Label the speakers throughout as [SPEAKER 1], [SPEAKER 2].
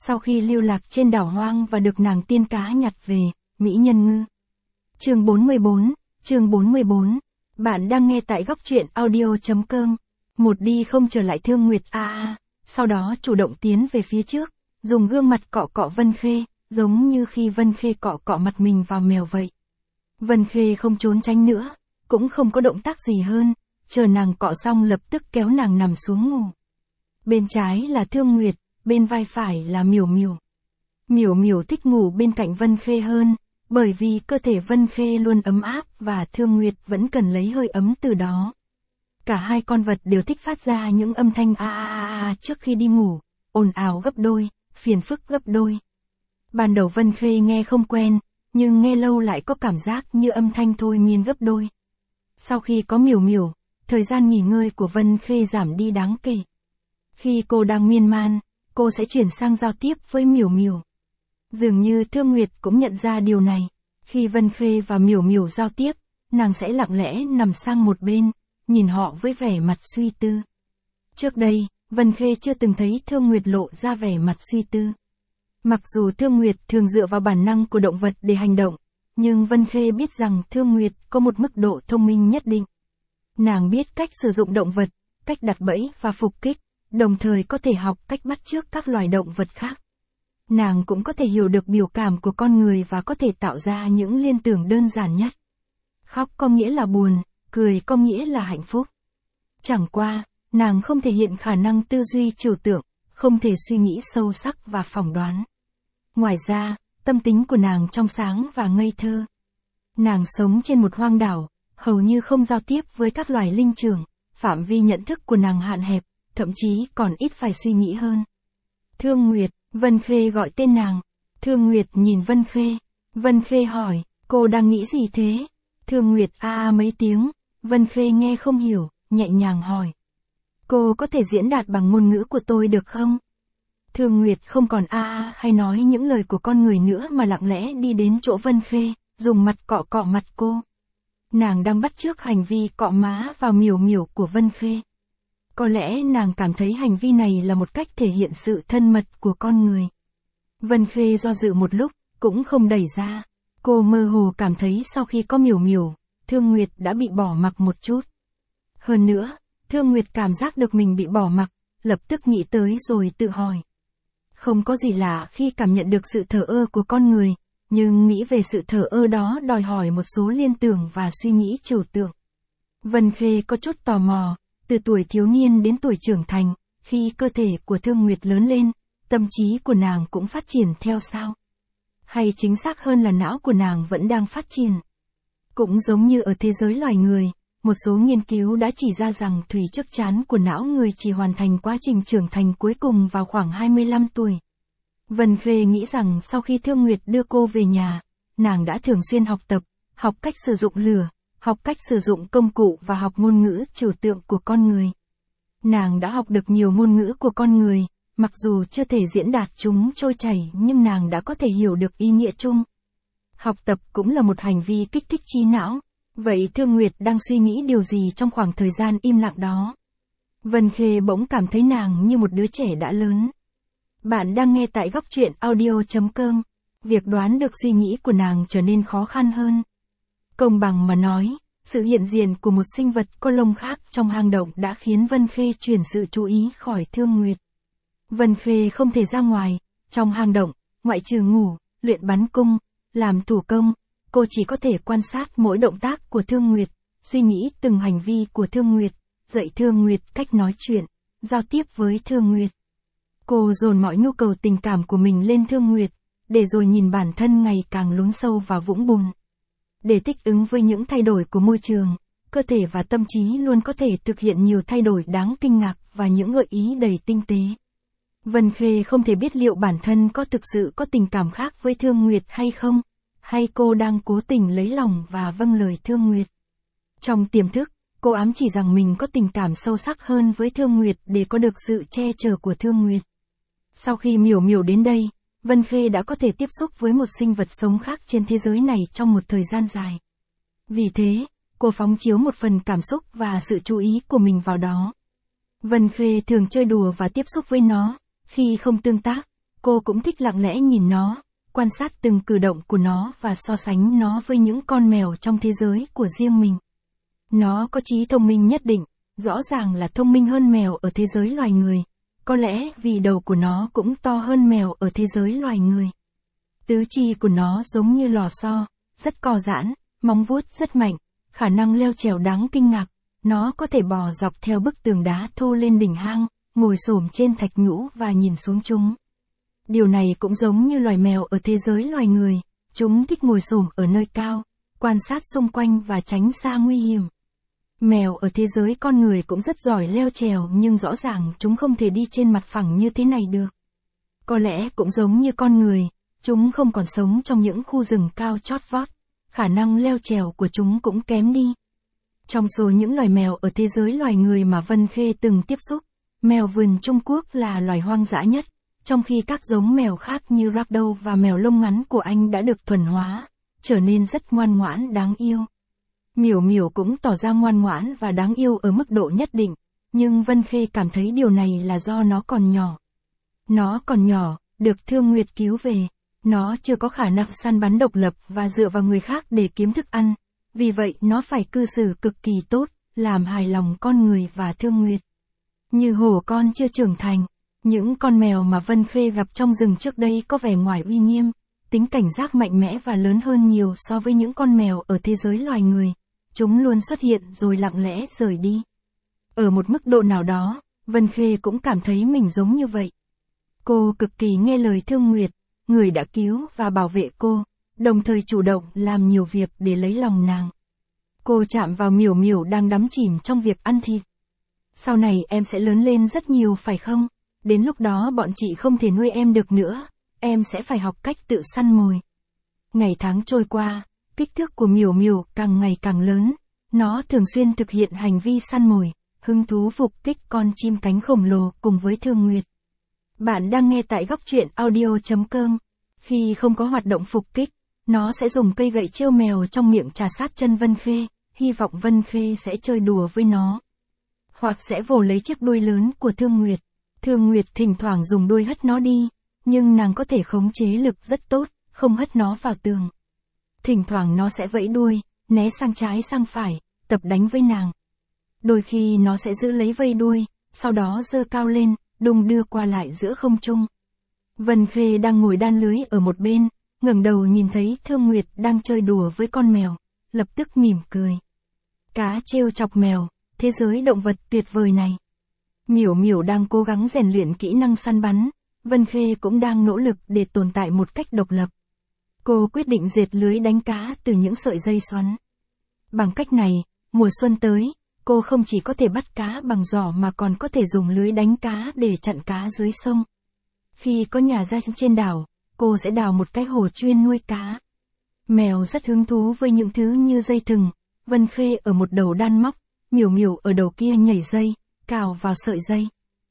[SPEAKER 1] sau khi lưu lạc trên đảo hoang và được nàng tiên cá nhặt về, mỹ nhân ngư. Chương 44. Bạn đang nghe tại góc truyện audio.com. Một đi không trở lại Thương Nguyệt sau đó chủ động tiến về phía trước, dùng gương mặt cọ cọ Vân Khê, giống như khi Vân Khê cọ cọ mặt mình vào mèo vậy. Vân Khê không trốn tránh nữa, cũng không có động tác gì hơn, chờ nàng cọ xong lập tức kéo nàng nằm xuống ngủ. Bên trái là Thương Nguyệt, bên vai phải là Miểu Miểu. Miểu Miểu thích ngủ bên cạnh Vân Khê hơn, bởi vì cơ thể Vân Khê luôn ấm áp và Thương Nguyệt vẫn cần lấy hơi ấm từ đó. Cả hai con vật đều thích phát ra những âm thanh trước khi đi ngủ, ồn ào gấp đôi, phiền phức gấp đôi. Ban đầu Vân Khê nghe không quen, nhưng nghe lâu lại có cảm giác như âm thanh thôi miên gấp đôi. Sau khi có Miểu Miểu, thời gian nghỉ ngơi của Vân Khê giảm đi đáng kể. Khi cô đang miên man, cô sẽ chuyển sang giao tiếp với Miểu Miểu. Dường như Thương Nguyệt cũng nhận ra điều này, khi Vân Khê và Miểu Miểu giao tiếp, nàng sẽ lặng lẽ nằm sang một bên, nhìn họ với vẻ mặt suy tư. Trước đây, Vân Khê chưa từng thấy Thương Nguyệt lộ ra vẻ mặt suy tư. Mặc dù Thương Nguyệt thường dựa vào bản năng của động vật để hành động, nhưng Vân Khê biết rằng Thương Nguyệt có một mức độ thông minh nhất định. Nàng biết cách sử dụng động vật, cách đặt bẫy và phục kích, đồng thời có thể học cách bắt chước các loài động vật khác. Nàng cũng có thể hiểu được biểu cảm của con người và có thể tạo ra những liên tưởng đơn giản nhất. Khóc có nghĩa là buồn, cười có nghĩa là hạnh phúc. Chẳng qua, nàng không thể hiện khả năng tư duy trừu tượng, không thể suy nghĩ sâu sắc và phỏng đoán. Ngoài ra, tâm tính của nàng trong sáng và ngây thơ. Nàng sống trên một hoang đảo, hầu như không giao tiếp với các loài linh trưởng, phạm vi nhận thức của nàng hạn hẹp, thậm chí còn ít phải suy nghĩ hơn. Thương Nguyệt, Vân Khê gọi tên nàng. Thương Nguyệt nhìn Vân Khê. Vân Khê hỏi, cô đang nghĩ gì thế? Thương Nguyệt mấy tiếng, Vân Khê nghe không hiểu, nhẹ nhàng hỏi. Cô có thể diễn đạt bằng ngôn ngữ của tôi được không? Thương Nguyệt không còn hay nói những lời của con người nữa mà lặng lẽ đi đến chỗ Vân Khê, dùng mặt cọ cọ mặt cô. Nàng đang bắt chước hành vi cọ má vào Miểu Miểu của Vân Khê. Có lẽ nàng cảm thấy hành vi này là một cách thể hiện sự thân mật của con người. Vân Khê do dự một lúc, cũng không đẩy ra. Cô mơ hồ cảm thấy sau khi có Miểu Miểu, Thương Nguyệt đã bị bỏ mặc một chút. Hơn nữa, Thương Nguyệt cảm giác được mình bị bỏ mặc, lập tức nghĩ tới rồi tự hỏi. Không có gì lạ khi cảm nhận được sự thờ ơ của con người, nhưng nghĩ về sự thờ ơ đó đòi hỏi một số liên tưởng và suy nghĩ trừu tượng. Vân Khê có chút tò mò, từ tuổi thiếu niên đến tuổi trưởng thành, khi cơ thể của Thương Nguyệt lớn lên, tâm trí của nàng cũng phát triển theo sao? Hay chính xác hơn là não của nàng vẫn đang phát triển? Cũng giống như ở thế giới loài người, một số nghiên cứu đã chỉ ra rằng thùy trước trán của não người chỉ hoàn thành quá trình trưởng thành cuối cùng vào khoảng 25 tuổi. Vân Khê nghĩ rằng sau khi Thương Nguyệt đưa cô về nhà, nàng đã thường xuyên học tập, học cách sử dụng lửa, học cách sử dụng công cụ và học ngôn ngữ trừu tượng của con người. Nàng đã học được nhiều ngôn ngữ của con người, mặc dù chưa thể diễn đạt chúng trôi chảy nhưng nàng đã có thể hiểu được ý nghĩa chung. Học tập cũng là một hành vi kích thích trí não. Vậy Thương Nguyệt đang suy nghĩ điều gì trong khoảng thời gian im lặng đó? Vân Khê bỗng cảm thấy nàng như một đứa trẻ đã lớn. Bạn đang nghe tại góc truyện audio.com. Việc đoán được suy nghĩ của nàng trở nên khó khăn hơn. Công bằng mà nói, sự hiện diện của một sinh vật có lông khác trong hang động đã khiến Vân Khê chuyển sự chú ý khỏi Thương Nguyệt. Vân Khê không thể ra ngoài, trong hang động, ngoại trừ ngủ, luyện bắn cung, làm thủ công, cô chỉ có thể quan sát mỗi động tác của Thương Nguyệt, suy nghĩ từng hành vi của Thương Nguyệt, dạy Thương Nguyệt cách nói chuyện, giao tiếp với Thương Nguyệt. Cô dồn mọi nhu cầu tình cảm của mình lên Thương Nguyệt, để rồi nhìn bản thân ngày càng lún sâu vào vũng bùn. Để thích ứng với những thay đổi của môi trường, cơ thể và tâm trí luôn có thể thực hiện nhiều thay đổi đáng kinh ngạc và những gợi ý đầy tinh tế. Vân Khê không thể biết liệu bản thân có thực sự có tình cảm khác với Thương Nguyệt hay không, hay cô đang cố tình lấy lòng và vâng lời Thương Nguyệt. Trong tiềm thức, cô ám chỉ rằng mình có tình cảm sâu sắc hơn với Thương Nguyệt để có được sự che chở của Thương Nguyệt. Sau khi Miểu Miểu đến đây, Vân Khê đã có thể tiếp xúc với một sinh vật sống khác trên thế giới này trong một thời gian dài. Vì thế, cô phóng chiếu một phần cảm xúc và sự chú ý của mình vào đó. Vân Khê thường chơi đùa và tiếp xúc với nó, khi không tương tác, cô cũng thích lặng lẽ nhìn nó, quan sát từng cử động của nó và so sánh nó với những con mèo trong thế giới của riêng mình. Nó có trí thông minh nhất định, rõ ràng là thông minh hơn mèo ở thế giới loài người, có lẽ vì đầu của nó cũng to hơn mèo ở thế giới loài người. Tứ chi của nó giống như lò xo, rất co giãn, móng vuốt rất mạnh, khả năng leo trèo đáng kinh ngạc, nó có thể bò dọc theo bức tường đá thô lên đỉnh hang, ngồi xổm trên thạch nhũ và nhìn xuống chúng. Điều này cũng giống như loài mèo ở thế giới loài người, chúng thích ngồi xổm ở nơi cao, quan sát xung quanh và tránh xa nguy hiểm. Mèo ở thế giới con người cũng rất giỏi leo trèo nhưng rõ ràng chúng không thể đi trên mặt phẳng như thế này được. Có lẽ cũng giống như con người, chúng không còn sống trong những khu rừng cao chót vót, khả năng leo trèo của chúng cũng kém đi. Trong số những loài mèo ở thế giới loài người mà Vân Khê từng tiếp xúc, mèo vườn Trung Quốc là loài hoang dã nhất, trong khi các giống mèo khác như Ragdoll và mèo lông ngắn của anh đã được thuần hóa, trở nên rất ngoan ngoãn đáng yêu. Miểu Miểu cũng tỏ ra ngoan ngoãn và đáng yêu ở mức độ nhất định, nhưng Vân Khê cảm thấy điều này là do nó còn nhỏ. Nó còn nhỏ, được Thương Nguyệt cứu về, nó chưa có khả năng săn bắn độc lập và dựa vào người khác để kiếm thức ăn, vì vậy nó phải cư xử cực kỳ tốt, làm hài lòng con người và Thương Nguyệt. Như hổ con chưa trưởng thành, những con mèo mà Vân Khê gặp trong rừng trước đây có vẻ ngoài uy nghiêm, tính cảnh giác mạnh mẽ và lớn hơn nhiều so với những con mèo ở thế giới loài người. Chúng luôn xuất hiện rồi lặng lẽ rời đi. Ở một mức độ nào đó, Vân Khê cũng cảm thấy mình giống như vậy. Cô cực kỳ nghe lời Thương Nguyệt, người đã cứu và bảo vệ cô, đồng thời chủ động làm nhiều việc để lấy lòng nàng. Cô chạm vào Miểu Miểu đang đắm chìm trong việc ăn thịt. Sau này em sẽ lớn lên rất nhiều phải không? Đến lúc đó bọn chị không thể nuôi em được nữa, em sẽ phải học cách tự săn mồi. Ngày tháng trôi qua, kích thước của Miểu Miểu càng ngày càng lớn, nó thường xuyên thực hiện hành vi săn mồi, hứng thú phục kích con chim cánh khổng lồ cùng với Thương Nguyệt. Bạn đang nghe tại góc truyện audio.com. Khi không có hoạt động phục kích, nó sẽ dùng cây gậy trêu mèo trong miệng trà sát chân Vân Khê, hy vọng Vân Khê sẽ chơi đùa với nó. Hoặc sẽ vồ lấy chiếc đuôi lớn của Thương Nguyệt. Thương Nguyệt thỉnh thoảng dùng đuôi hất nó đi, nhưng nàng có thể khống chế lực rất tốt, không hất nó vào tường. Thỉnh thoảng nó sẽ vẫy đuôi, né sang trái sang phải, tập đánh với nàng. Đôi khi nó sẽ giữ lấy vây đuôi, sau đó giơ cao lên, đung đưa qua lại giữa không trung. Vân Khê đang ngồi đan lưới ở một bên, ngẩng đầu nhìn thấy Thương Nguyệt đang chơi đùa với con mèo, lập tức mỉm cười. Cá trêu chọc mèo, thế giới động vật tuyệt vời này. Miểu Miểu đang cố gắng rèn luyện kỹ năng săn bắn, Vân Khê cũng đang nỗ lực để tồn tại một cách độc lập. Cô quyết định dệt lưới đánh cá từ những sợi dây xoắn. Bằng cách này, mùa xuân tới, cô không chỉ có thể bắt cá bằng giỏ mà còn có thể dùng lưới đánh cá để chặn cá dưới sông. Khi có nhà ra trên đảo, cô sẽ đào một cái hồ chuyên nuôi cá. Mèo rất hứng thú với những thứ như dây thừng, Vân Khê ở một đầu đan móc, Miểu Miểu ở đầu kia nhảy dây, cào vào sợi dây.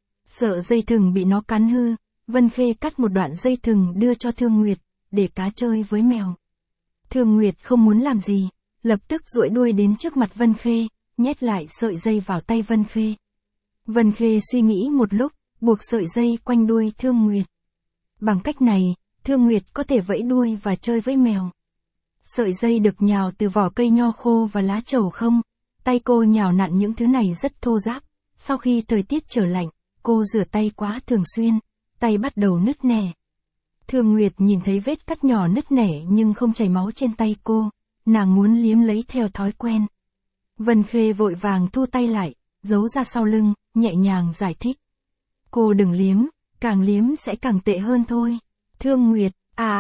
[SPEAKER 1] Sợ dây thừng bị nó cắn hư, Vân Khê cắt một đoạn dây thừng đưa cho Thương Nguyệt, để cá chơi với mèo. Thương Nguyệt không muốn làm gì, lập tức duỗi đuôi đến trước mặt Vân Khê, nhét lại sợi dây vào tay Vân Khê. Vân Khê suy nghĩ một lúc, buộc sợi dây quanh đuôi Thương Nguyệt. Bằng cách này, Thương Nguyệt có thể vẫy đuôi và chơi với mèo. Sợi dây được nhào từ vỏ cây nho khô và lá trầu không, tay cô nhào nặn những thứ này rất thô ráp. Sau khi thời tiết trở lạnh, cô rửa tay quá thường xuyên, tay bắt đầu nứt nẻ. Thương Nguyệt nhìn thấy vết cắt nhỏ nứt nẻ nhưng không chảy máu trên tay cô, nàng muốn liếm lấy theo thói quen. Vân Khê vội vàng thu tay lại, giấu ra sau lưng, nhẹ nhàng giải thích. Cô đừng liếm, càng liếm sẽ càng tệ hơn thôi. Thương Nguyệt,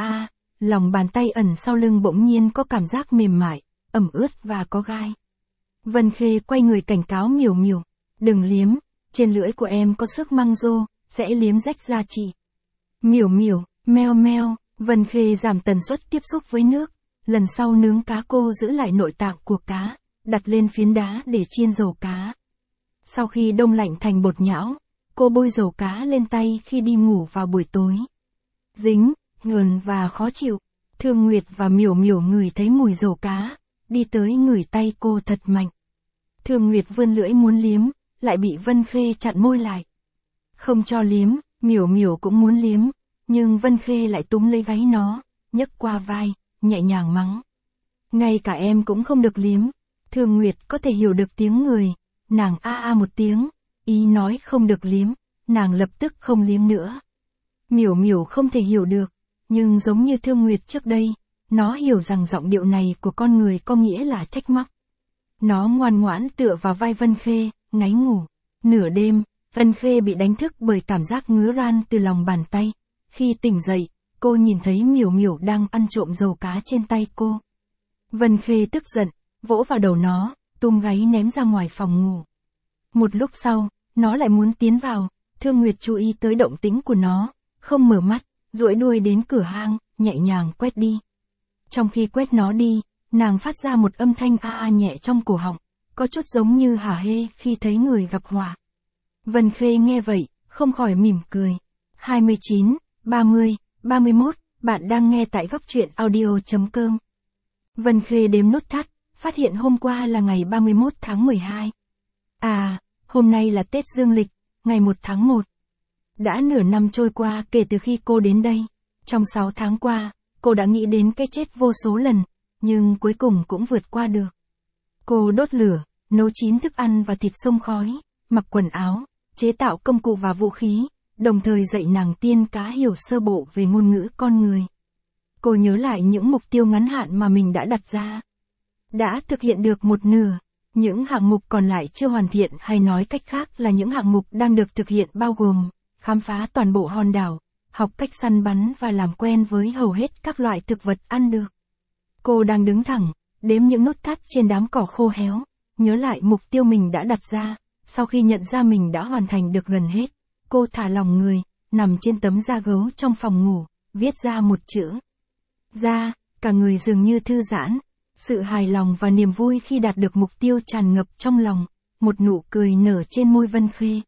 [SPEAKER 1] lòng bàn tay ẩn sau lưng bỗng nhiên có cảm giác mềm mại, ẩm ướt và có gai. Vân Khê quay người cảnh cáo Miểu Miểu, đừng liếm, trên lưỡi của em có sức măng rô, sẽ liếm rách da chị. Miểu Miểu, meo meo, Vân Khê giảm tần suất tiếp xúc với nước, lần sau nướng cá cô giữ lại nội tạng của cá, đặt lên phiến đá để chiên dầu cá. Sau khi đông lạnh thành bột nhão, cô bôi dầu cá lên tay khi đi ngủ vào buổi tối. Dính, ngườn và khó chịu, Thương Nguyệt và Miểu Miểu ngửi thấy mùi dầu cá, đi tới ngửi tay cô thật mạnh. Thương Nguyệt vươn lưỡi muốn liếm, lại bị Vân Khê chặn môi lại. Không cho liếm, Miểu Miểu cũng muốn liếm, nhưng Vân Khê lại túm lấy gáy nó, nhấc qua vai, nhẹ nhàng mắng. Ngay cả em cũng không được liếm. Thương Nguyệt có thể hiểu được tiếng người, nàng a a một tiếng, ý nói không được liếm, nàng lập tức không liếm nữa. Miểu Miểu không thể hiểu được, nhưng giống như Thương Nguyệt trước đây, nó hiểu rằng giọng điệu này của con người có nghĩa là trách móc. Nó ngoan ngoãn tựa vào vai Vân Khê, ngáy ngủ. Nửa đêm, Vân Khê bị đánh thức bởi cảm giác ngứa ran từ lòng bàn tay. Khi tỉnh dậy, cô nhìn thấy Miểu Miểu đang ăn trộm dầu cá trên tay cô. Vân Khê tức giận, vỗ vào đầu nó, túm gáy ném ra ngoài phòng ngủ. Một lúc sau, nó lại muốn tiến vào, Thương Nguyệt chú ý tới động tĩnh của nó, không mở mắt, duỗi đuôi đến cửa hang, nhẹ nhàng quét đi. Trong khi quét nó đi, nàng phát ra một âm thanh a a nhẹ trong cổ họng, có chút giống như hả hê khi thấy người gặp họa. Vân Khê nghe vậy, không khỏi mỉm cười. 29, 30, 31, bạn đang nghe tại góc truyện audio.com. Vân Khê đếm nốt thắt, phát hiện hôm qua là ngày 31 tháng 12. À, hôm nay là Tết Dương lịch, ngày 1 tháng 1. Đã nửa năm trôi qua kể từ khi cô đến đây. Trong 6 tháng qua, cô đã nghĩ đến cái chết vô số lần, nhưng cuối cùng cũng vượt qua được. Cô đốt lửa, nấu chín thức ăn và thịt xông khói, mặc quần áo, chế tạo công cụ và vũ khí, đồng thời dạy nàng tiên cá hiểu sơ bộ về ngôn ngữ con người. Cô nhớ lại những mục tiêu ngắn hạn mà mình đã đặt ra. Đã thực hiện được một nửa, những hạng mục còn lại chưa hoàn thiện, hay nói cách khác là những hạng mục đang được thực hiện bao gồm khám phá toàn bộ hòn đảo, học cách săn bắn và làm quen với hầu hết các loại thực vật ăn được. Cô đang đứng thẳng, đếm những nốt thắt trên đám cỏ khô héo, nhớ lại mục tiêu mình đã đặt ra. Sau khi nhận ra mình đã hoàn thành được gần hết, cô thả lỏng người, nằm trên tấm da gấu trong phòng ngủ, viết ra một chữ. Ra, cả người dường như thư giãn, sự hài lòng và niềm vui khi đạt được mục tiêu tràn ngập trong lòng, một nụ cười nở trên môi Vân Khê.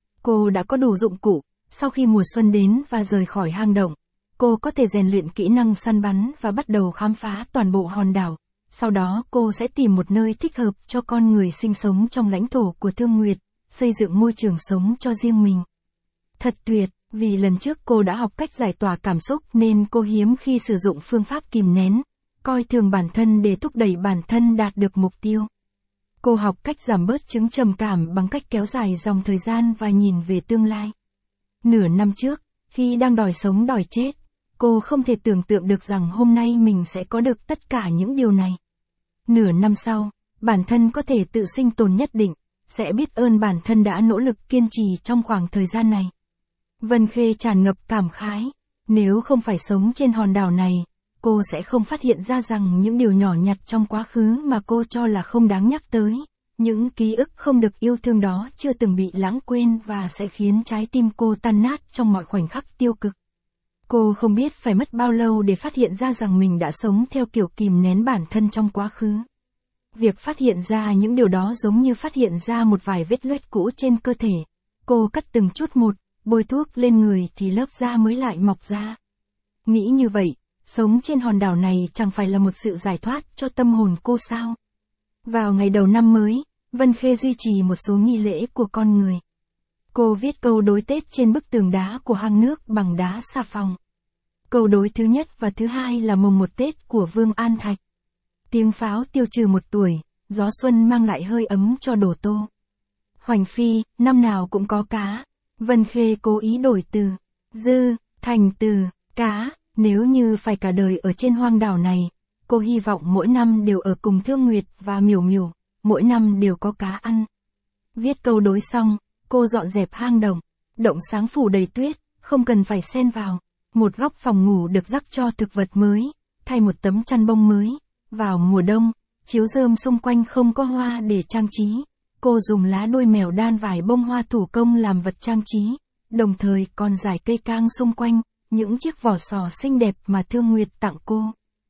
[SPEAKER 1] Cô đã có đủ dụng cụ, sau khi mùa xuân đến và rời khỏi hang động, cô có thể rèn luyện kỹ năng săn bắn và bắt đầu khám phá toàn bộ hòn đảo. Sau đó cô sẽ tìm một nơi thích hợp cho con người sinh sống trong lãnh thổ của Thương Nguyệt, xây dựng môi trường sống cho riêng mình. Thật tuyệt, vì lần trước cô đã học cách giải tỏa cảm xúc nên cô hiếm khi sử dụng phương pháp kìm nén, coi thường bản thân để thúc đẩy bản thân đạt được mục tiêu. Cô học cách giảm bớt chứng trầm cảm bằng cách kéo dài dòng thời gian và nhìn về tương lai. Nửa năm trước, khi đang đòi sống đòi chết, cô không thể tưởng tượng được rằng hôm nay mình sẽ có được tất cả những điều này. Nửa năm sau, bản thân có thể tự sinh tồn nhất định, sẽ biết ơn bản thân đã nỗ lực kiên trì trong khoảng thời gian này. Vân Khê tràn ngập cảm khái, nếu không phải sống trên hòn đảo này, cô sẽ không phát hiện ra rằng những điều nhỏ nhặt trong quá khứ mà cô cho là không đáng nhắc tới, những ký ức không được yêu thương đó chưa từng bị lãng quên và sẽ khiến trái tim cô tan nát trong mọi khoảnh khắc tiêu cực. Cô không biết phải mất bao lâu để phát hiện ra rằng mình đã sống theo kiểu kìm nén bản thân trong quá khứ. Việc phát hiện ra những điều đó giống như phát hiện ra một vài vết loét cũ trên cơ thể. Cô cắt từng chút một, bôi thuốc lên người thì lớp da mới lại mọc ra. Nghĩ như vậy, sống trên hòn đảo này chẳng phải là một sự giải thoát cho tâm hồn cô sao? Vào ngày đầu năm mới, Vân Khê duy trì một số nghi lễ của con người. Cô viết câu đối Tết trên bức tường đá của hang nước bằng đá xà phòng. Câu đối thứ nhất và thứ hai là mùng 1 Tết của Vương An Thạch. Tiếng pháo tiêu trừ 1 tuổi, gió xuân mang lại hơi ấm cho Đồ Tô. Hoành phi, năm nào cũng có cá. Vân Khê cố ý đổi từ dư thành từ cá. Nếu như phải cả đời ở trên hoang đảo này, cô hy vọng mỗi năm đều ở cùng Thương Nguyệt và Miểu Miểu, mỗi năm đều có cá ăn. Viết câu đối xong, cô dọn dẹp hang động. Động sáng phủ đầy tuyết, không cần phải xen vào. Một góc phòng ngủ được rắc cho thực vật mới, thay một tấm chăn bông mới. Vào mùa đông, chiếu rơm xung quanh không có hoa để trang trí. Cô dùng lá đuôi mèo đan vài bông hoa thủ công làm vật trang trí, đồng thời còn rải cây cang xung quanh, những chiếc vỏ sò xinh đẹp mà Thương Nguyệt tặng cô.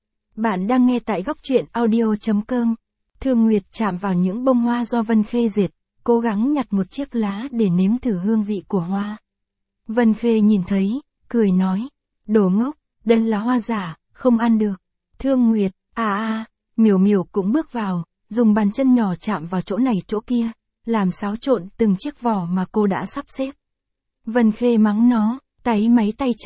[SPEAKER 1] Bạn đang nghe tại góc truyện audio.com. Thương Nguyệt chạm vào những bông hoa do Vân Khê dệt, cố gắng nhặt một chiếc lá để nếm thử hương vị của hoa. Vân Khê nhìn thấy, cười nói, đồ ngốc, đây là hoa giả, không ăn được. Thương Nguyệt, Miểu Miểu cũng bước vào, dùng bàn chân nhỏ chạm vào chỗ này chỗ kia, làm xáo trộn từng chiếc vỏ mà cô đã sắp xếp. Vân Khê mắng nó, táy máy tay chân,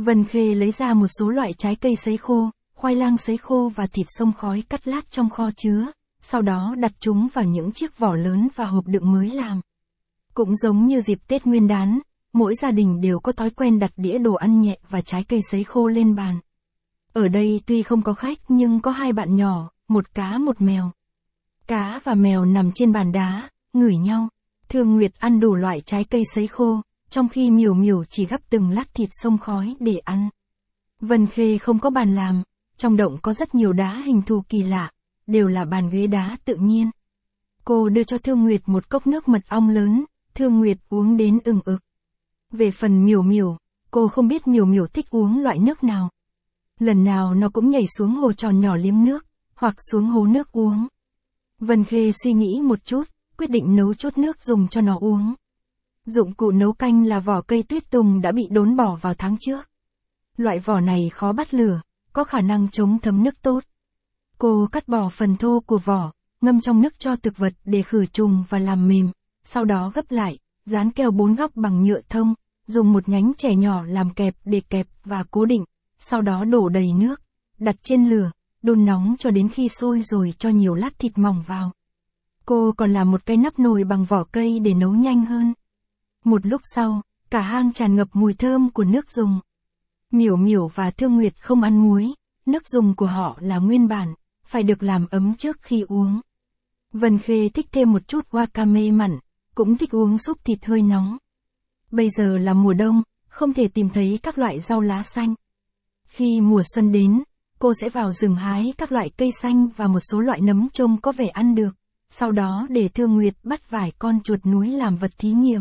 [SPEAKER 1] Vân Khê lấy ra một số loại trái cây sấy khô, khoai lang sấy khô và thịt xông khói cắt lát trong kho chứa, sau đó đặt chúng vào những chiếc vỏ lớn và hộp đựng mới làm. Cũng giống như dịp Tết Nguyên đán, mỗi gia đình đều có thói quen đặt đĩa đồ ăn nhẹ và trái cây sấy khô lên bàn. Ở đây tuy không có khách nhưng có hai bạn nhỏ, một cá một mèo. Cá và mèo nằm trên bàn đá, ngửi nhau. Thương Nguyệt ăn đủ loại trái cây sấy khô, trong khi Miểu Miểu chỉ gắp từng lát thịt xông khói để ăn. Vân Khê không có bàn làm, trong động có rất nhiều đá hình thù kỳ lạ, đều là bàn ghế đá tự nhiên. Cô đưa cho Thương Nguyệt một cốc nước mật ong lớn, Thương Nguyệt uống đến ừng ực. Về phần Miểu Miểu, cô không biết Miểu Miểu thích uống loại nước nào. Lần nào nó cũng nhảy xuống hồ tròn nhỏ liếm nước, hoặc xuống hồ nước uống. Vân Khê suy nghĩ một chút, quyết định nấu chút nước dùng cho nó uống. Dụng cụ nấu canh là vỏ cây tuyết tùng đã bị đốn bỏ vào tháng trước. Loại vỏ này khó bắt lửa, có khả năng chống thấm nước tốt. Cô cắt bỏ phần thô của vỏ, ngâm trong nước cho thực vật để khử trùng và làm mềm, sau đó gấp lại, dán keo 4 góc bằng nhựa thông, dùng một nhánh chẻ nhỏ làm kẹp để kẹp và cố định, sau đó đổ đầy nước, đặt trên lửa, đun nóng cho đến khi sôi rồi cho nhiều lát thịt mỏng vào. Cô còn làm một cái nắp nồi bằng vỏ cây để nấu nhanh hơn. Một lúc sau, cả hang tràn ngập mùi thơm của nước dùng. Miểu Miểu và Thương Nguyệt không ăn muối, nước dùng của họ là nguyên bản, phải được làm ấm trước khi uống. Vân Khê thích thêm một chút wakame mặn, cũng thích uống súp thịt hơi nóng. Bây giờ là mùa đông, không thể tìm thấy các loại rau lá xanh. Khi mùa xuân đến, cô sẽ vào rừng hái các loại cây xanh và một số loại nấm trông có vẻ ăn được, sau đó để Thương Nguyệt bắt vài con chuột núi làm vật thí nghiệm.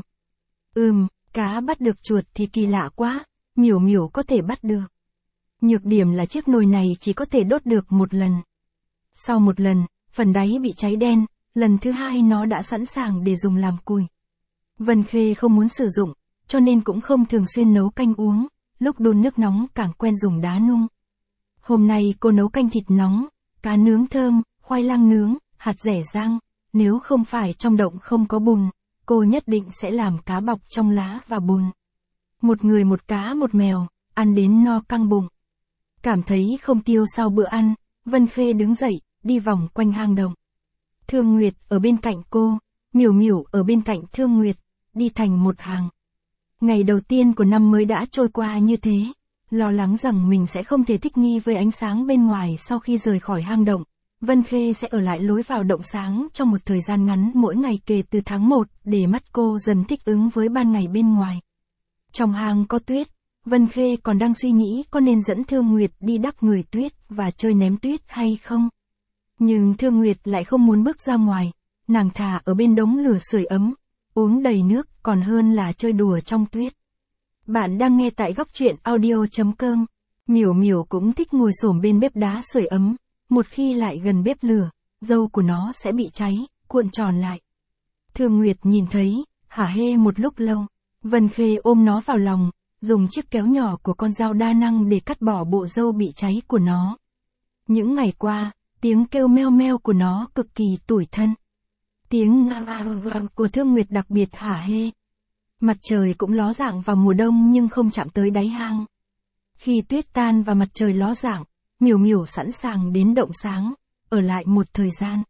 [SPEAKER 1] Cá bắt được chuột thì kỳ lạ quá, Miểu Miểu có thể bắt được. Nhược điểm là chiếc nồi này chỉ có thể đốt được một lần. Sau một lần, phần đáy bị cháy đen, lần thứ hai nó đã sẵn sàng để dùng làm củi. Vân Khê không muốn sử dụng, cho nên cũng không thường xuyên nấu canh uống, lúc đun nước nóng càng quen dùng đá nung. Hôm nay cô nấu canh thịt nóng, cá nướng thơm, khoai lang nướng, hạt dẻ rang, nếu không phải trong động không có bùn, cô nhất định sẽ làm cá bọc trong lá và bùn. Một người một cá một mèo, ăn đến no căng bụng. Cảm thấy không tiêu sau bữa ăn, Vân Khê đứng dậy, đi vòng quanh hang động. Thương Nguyệt ở bên cạnh cô, Miểu Miểu ở bên cạnh Thương Nguyệt, đi thành một hàng. Ngày đầu tiên của năm mới đã trôi qua như thế, lo lắng rằng mình sẽ không thể thích nghi với ánh sáng bên ngoài sau khi rời khỏi hang động. Vân Khê sẽ ở lại lối vào động sáng trong một thời gian ngắn mỗi ngày kể từ tháng 1 để mắt cô dần thích ứng với ban ngày bên ngoài. Trong hang có tuyết, Vân Khê còn đang suy nghĩ có nên dẫn Thương Nguyệt đi đắp người tuyết và chơi ném tuyết hay không. Nhưng Thương Nguyệt lại không muốn bước ra ngoài, nàng thà ở bên đống lửa sưởi ấm, uống đầy nước còn hơn là chơi đùa trong tuyết. Bạn đang nghe tại góc truyện audio.com. Miểu Miểu cũng thích ngồi xổm bên bếp đá sưởi ấm, một khi lại gần bếp lửa, râu của nó sẽ bị cháy, cuộn tròn lại. Thương Nguyệt nhìn thấy, hả hê một lúc lâu, Vân Khê ôm nó vào lòng, dùng chiếc kéo nhỏ của con dao đa năng để cắt bỏ bộ râu bị cháy của nó. Những ngày qua, tiếng kêu meo meo của nó cực kỳ tủi thân. Tiếng của Thương Nguyệt đặc biệt hả hê. Mặt trời cũng ló dạng vào mùa đông nhưng không chạm tới đáy hang. Khi tuyết tan và mặt trời ló dạng, Miểu Miểu sẵn sàng đến động sáng, ở lại một thời gian.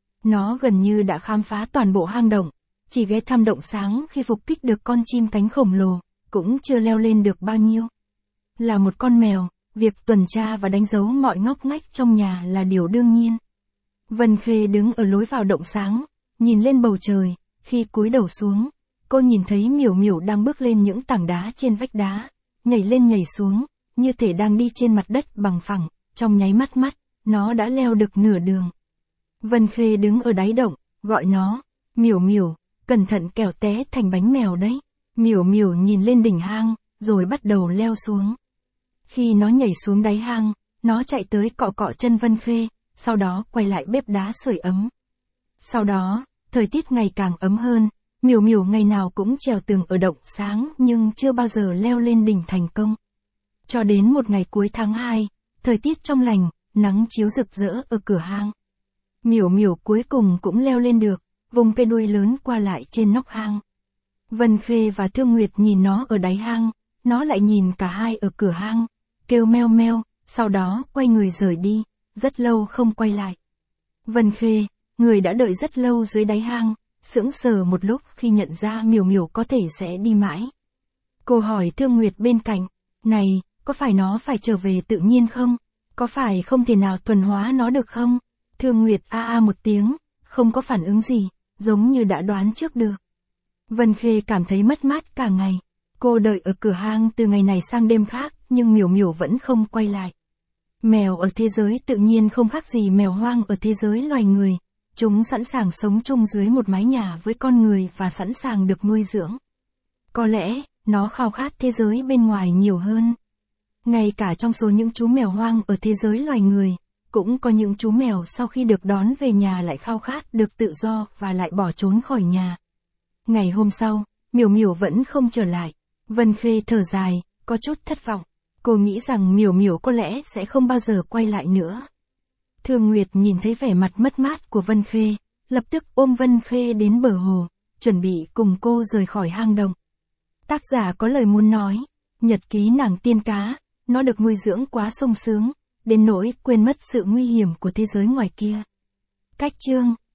[SPEAKER 1] Nó gần như đã khám phá toàn bộ hang động, chỉ ghé thăm động sáng khi phục kích được con chim cánh khổng lồ, cũng chưa leo lên được bao nhiêu. Là một con mèo, việc tuần tra và đánh dấu mọi ngóc ngách trong nhà là điều đương nhiên. Vân Khê đứng ở lối vào động sáng, nhìn lên bầu trời, khi cúi đầu xuống, cô nhìn thấy Miểu Miểu đang bước lên những tảng đá trên vách đá, nhảy lên nhảy xuống, như thể đang đi trên mặt đất bằng phẳng, trong nháy mắt nó đã leo được nửa đường. Vân Khê đứng ở đáy động, gọi nó, Miểu Miểu, cẩn thận kẻo té thành bánh mèo đấy. Miểu Miểu nhìn lên đỉnh hang, rồi bắt đầu leo xuống. Khi nó nhảy xuống đáy hang, nó chạy tới cọ cọ chân Vân Khê, sau đó quay lại bếp đá sưởi ấm. Sau đó, thời tiết ngày càng ấm hơn, Miểu Miểu ngày nào cũng trèo tường ở động sáng nhưng chưa bao giờ leo lên đỉnh thành công. Cho đến một ngày cuối tháng 2, thời tiết trong lành, nắng chiếu rực rỡ ở cửa hang. Miểu Miểu cuối cùng cũng leo lên được, vùng cây đuôi lớn qua lại trên nóc hang. Vân Khê và Thương Nguyệt nhìn nó ở đáy hang, nó lại nhìn cả hai ở cửa hang, kêu meo meo, sau đó quay người rời đi, rất lâu không quay lại. Vân Khê, người đã đợi rất lâu dưới đáy hang, sững sờ một lúc khi nhận ra Miểu Miểu có thể sẽ đi mãi. Cô hỏi Thương Nguyệt bên cạnh, này, có phải nó phải trở về tự nhiên không? Có phải không thể nào thuần hóa nó được không? Thương Nguyệt a a một tiếng, không có phản ứng gì, giống như đã đoán trước được. Vân Khê cảm thấy mất mát cả ngày. Cô đợi ở cửa hang từ ngày này sang đêm khác, nhưng Miểu Miểu vẫn không quay lại. Mèo ở thế giới tự nhiên không khác gì mèo hoang ở thế giới loài người. Chúng sẵn sàng sống chung dưới một mái nhà với con người và sẵn sàng được nuôi dưỡng. Có lẽ, nó khao khát thế giới bên ngoài nhiều hơn. Ngay cả trong số những chú mèo hoang ở thế giới loài người, cũng có những chú mèo sau khi được đón về nhà lại khao khát được tự do và lại bỏ trốn khỏi nhà. Ngày hôm sau, Miểu Miểu vẫn không trở lại. Vân Khê thở dài, có chút thất vọng. Cô nghĩ rằng Miểu Miểu có lẽ sẽ không bao giờ quay lại nữa. Thương Nguyệt nhìn thấy vẻ mặt mất mát của Vân Khê, lập tức ôm Vân Khê đến bờ hồ, chuẩn bị cùng cô rời khỏi hang động. Tác giả có lời muốn nói, nhật ký nàng tiên cá, nó được nuôi dưỡng quá sung sướng, đến nỗi quên mất sự nguy hiểm của thế giới ngoài kia. Cách chương